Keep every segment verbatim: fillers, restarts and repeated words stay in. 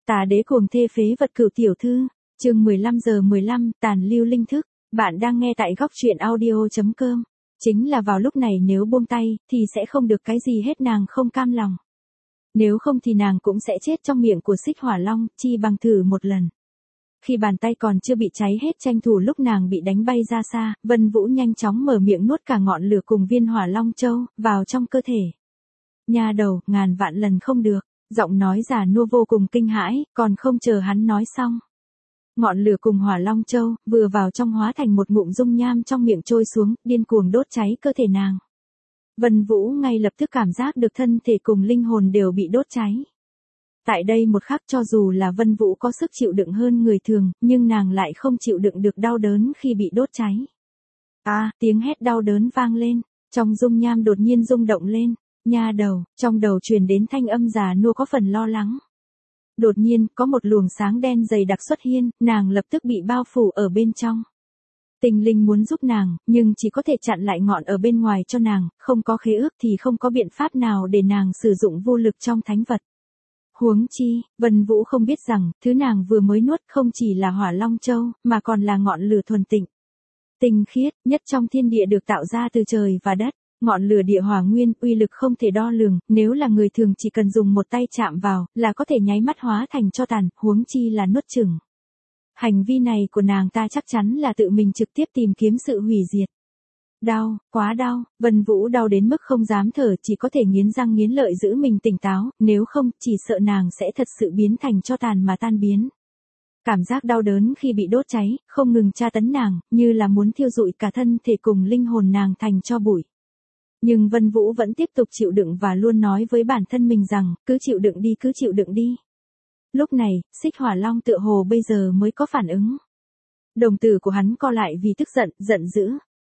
Tà đế cuồng thê phế vật Cửu tiểu thư, chương mười lăm giờ mười lăm, tàn lưu linh thức. Bạn đang nghe tại góc truyện audio chấm com. Chính là vào lúc này nếu buông tay, thì sẽ không được cái gì hết, nàng không cam lòng. Nếu không thì nàng cũng sẽ chết trong miệng của Xích Hỏa Long, chi bằng thử một lần. Khi bàn tay còn chưa bị cháy hết, tranh thủ lúc nàng bị đánh bay ra xa, Vân Vũ nhanh chóng mở miệng nuốt cả ngọn lửa cùng viên Hỏa Long Châu vào trong cơ thể. Nha đầu, ngàn vạn lần không được. Giọng nói già nua vô cùng kinh hãi, còn không chờ hắn nói xong. Ngọn lửa cùng Hỏa Long Châu vừa vào trong hóa thành một ngụm dung nham trong miệng trôi xuống, điên cuồng đốt cháy cơ thể nàng. Vân Vũ ngay lập tức cảm giác được thân thể cùng linh hồn đều bị đốt cháy. Tại đây một khắc, cho dù là Vân Vũ có sức chịu đựng hơn người thường, nhưng nàng lại không chịu đựng được đau đớn khi bị đốt cháy. À, tiếng hét đau đớn vang lên, trong dung nham đột nhiên rung động lên. Nha đầu, trong đầu truyền đến thanh âm già nua có phần lo lắng. Đột nhiên, có một luồng sáng đen dày đặc xuất hiện, nàng lập tức bị bao phủ ở bên trong. Tình linh muốn giúp nàng, nhưng chỉ có thể chặn lại ngọn ở bên ngoài cho nàng, không có khế ước thì không có biện pháp nào để nàng sử dụng vô lực trong thánh vật. Huống chi, Vân Vũ không biết rằng, thứ nàng vừa mới nuốt không chỉ là Hỏa Long Châu, mà còn là ngọn lửa thuần tịnh. Tinh khiết, nhất trong thiên địa được tạo ra từ trời và đất. Ngọn lửa địa hỏa nguyên, uy lực không thể đo lường, nếu là người thường chỉ cần dùng một tay chạm vào, là có thể nháy mắt hóa thành tro tàn, huống chi là nuốt chửng. Hành vi này của nàng ta chắc chắn là tự mình trực tiếp tìm kiếm sự hủy diệt. Đau, quá đau, Vân Vũ đau đến mức không dám thở, chỉ có thể nghiến răng nghiến lợi giữ mình tỉnh táo, nếu không, chỉ sợ nàng sẽ thật sự biến thành tro tàn mà tan biến. Cảm giác đau đớn khi bị đốt cháy, không ngừng tra tấn nàng, như là muốn thiêu rụi cả thân thể cùng linh hồn nàng thành tro bụi. Nhưng Vân Vũ vẫn tiếp tục chịu đựng và luôn nói với bản thân mình rằng, cứ chịu đựng đi, cứ chịu đựng đi. Lúc này, Xích Hỏa Long tựa hồ bây giờ mới có phản ứng. Đồng tử của hắn co lại vì tức giận, giận dữ.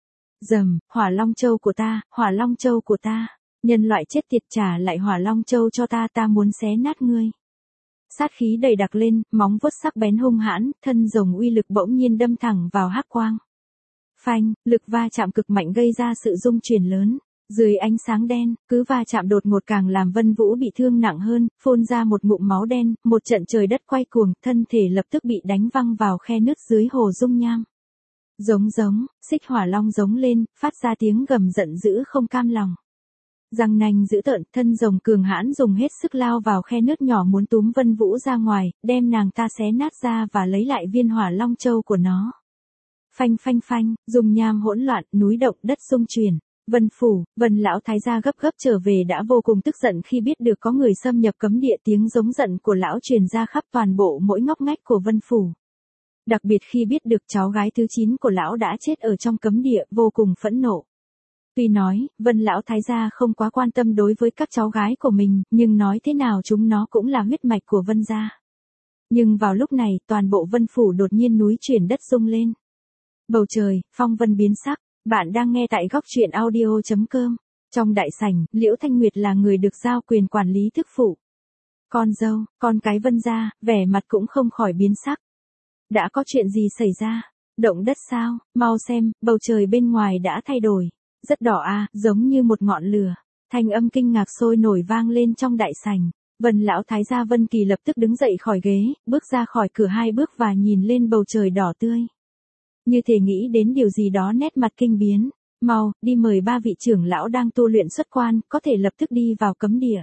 Rầm, Hỏa Long Châu của ta, Hỏa Long Châu của ta, nhân loại chết tiệt, trả lại Hỏa Long Châu cho ta, ta muốn xé nát ngươi. Sát khí đầy đặc lên, móng vuốt sắc bén hung hãn, thân rồng uy lực bỗng nhiên đâm thẳng vào hắc quang. Phanh, lực va chạm cực mạnh gây ra sự rung chuyển lớn. Dưới ánh sáng đen, cứ va chạm đột ngột càng làm Vân Vũ bị thương nặng hơn, phun ra một ngụm máu đen, một trận trời đất quay cuồng, thân thể lập tức bị đánh văng vào khe nứt dưới hồ dung nham. Giống giống, Xích Hỏa Long giống lên, phát ra tiếng gầm giận dữ không cam lòng. Răng nanh dữ tợn, thân rồng cường hãn dùng hết sức lao vào khe nứt nhỏ muốn túm Vân Vũ ra ngoài, đem nàng ta xé nát ra và lấy lại viên Hỏa Long Châu của nó. Phanh phanh phanh, dung nham hỗn loạn, núi động, đất xung chuyển. Vân phủ, Vân lão thái gia gấp gấp trở về đã vô cùng tức giận khi biết được có người xâm nhập cấm địa, tiếng giống giận của lão truyền ra khắp toàn bộ mỗi ngóc ngách của Vân phủ. Đặc biệt khi biết được cháu gái thứ chín của lão đã chết ở trong cấm địa, vô cùng phẫn nộ. Tuy nói, Vân lão thái gia không quá quan tâm đối với các cháu gái của mình, nhưng nói thế nào chúng nó cũng là huyết mạch của Vân gia. Nhưng vào lúc này, toàn bộ Vân phủ đột nhiên núi chuyển đất rung lên. Bầu trời, phong vân biến sắc. Bạn đang nghe tại góc truyện audio chấm com. Trong đại sảnh, Liễu Thanh Nguyệt là người được giao quyền quản lý thức phủ. Con dâu, con cái Vân gia, vẻ mặt cũng không khỏi biến sắc. Đã có chuyện gì xảy ra? Động đất sao? Mau xem, bầu trời bên ngoài đã thay đổi. Rất đỏ à, giống như một ngọn lửa. Thanh âm kinh ngạc sôi nổi vang lên trong đại sảnh. Vân lão thái gia Vân Kỳ lập tức đứng dậy khỏi ghế, bước ra khỏi cửa hai bước và nhìn lên bầu trời đỏ tươi. Như thể nghĩ đến điều gì đó, nét mặt kinh biến. Mau, đi mời ba vị trưởng lão đang tu luyện xuất quan, có thể lập tức đi vào cấm địa.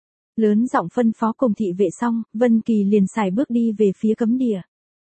Lớn giọng phân phó cùng thị vệ xong, Vân Kỳ liền xài bước đi về phía cấm địa.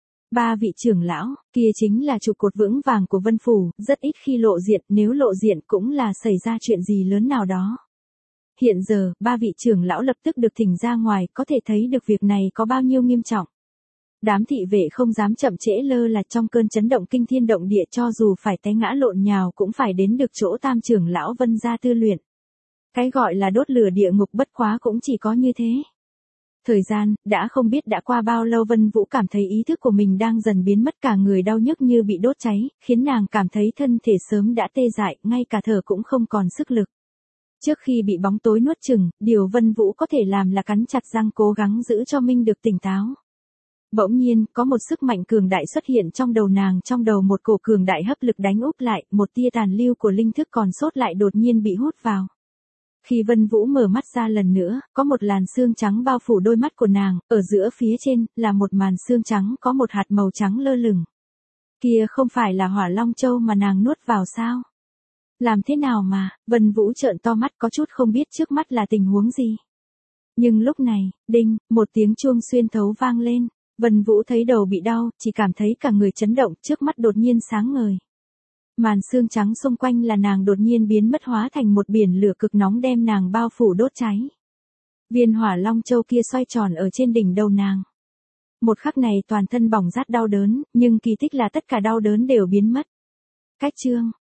Ba vị trưởng lão, kia chính là trụ cột vững vàng của Vân phủ, rất ít khi lộ diện, nếu lộ diện cũng là xảy ra chuyện gì lớn nào đó. Hiện giờ, ba vị trưởng lão lập tức được thỉnh ra ngoài, có thể thấy được việc này có bao nhiêu nghiêm trọng. Đám thị vệ không dám chậm trễ, lơ là trong cơn chấn động kinh thiên động địa, cho dù phải té ngã lộn nhào cũng phải đến được chỗ tam trưởng lão Vân gia tư luyện. Cái gọi là đốt lửa địa ngục bất quá cũng chỉ có như thế. Thời gian, đã không biết đã qua bao lâu, Vân Vũ cảm thấy ý thức của mình đang dần biến mất, cả người đau nhức như bị đốt cháy, khiến nàng cảm thấy thân thể sớm đã tê dại, ngay cả thở cũng không còn sức lực. Trước khi bị bóng tối nuốt chửng, điều Vân Vũ có thể làm là cắn chặt răng cố gắng giữ cho mình được tỉnh táo. Bỗng nhiên, có một sức mạnh cường đại xuất hiện trong đầu nàng, trong đầu một cổ cường đại hấp lực đánh úp lại, một tia tàn lưu của linh thức còn sót lại đột nhiên bị hút vào. Khi Vân Vũ mở mắt ra lần nữa, có một làn sương trắng bao phủ đôi mắt của nàng, ở giữa phía trên, là một màn sương trắng có một hạt màu trắng lơ lửng. Kia không phải là Hỏa Long Châu mà nàng nuốt vào sao? Làm thế nào mà, Vân Vũ trợn to mắt có chút không biết trước mắt là tình huống gì. Nhưng lúc này, đinh, một tiếng chuông xuyên thấu vang lên, Vân Vũ thấy đầu bị đau, chỉ cảm thấy cả người chấn động, trước mắt đột nhiên sáng ngời. Màn sương trắng xung quanh là nàng đột nhiên biến mất hóa thành một biển lửa cực nóng đem nàng bao phủ đốt cháy. Viên Hỏa Long Châu kia xoay tròn ở trên đỉnh đầu nàng. Một khắc này toàn thân bỏng rát đau đớn, nhưng kỳ tích là tất cả đau đớn đều biến mất. Cách chương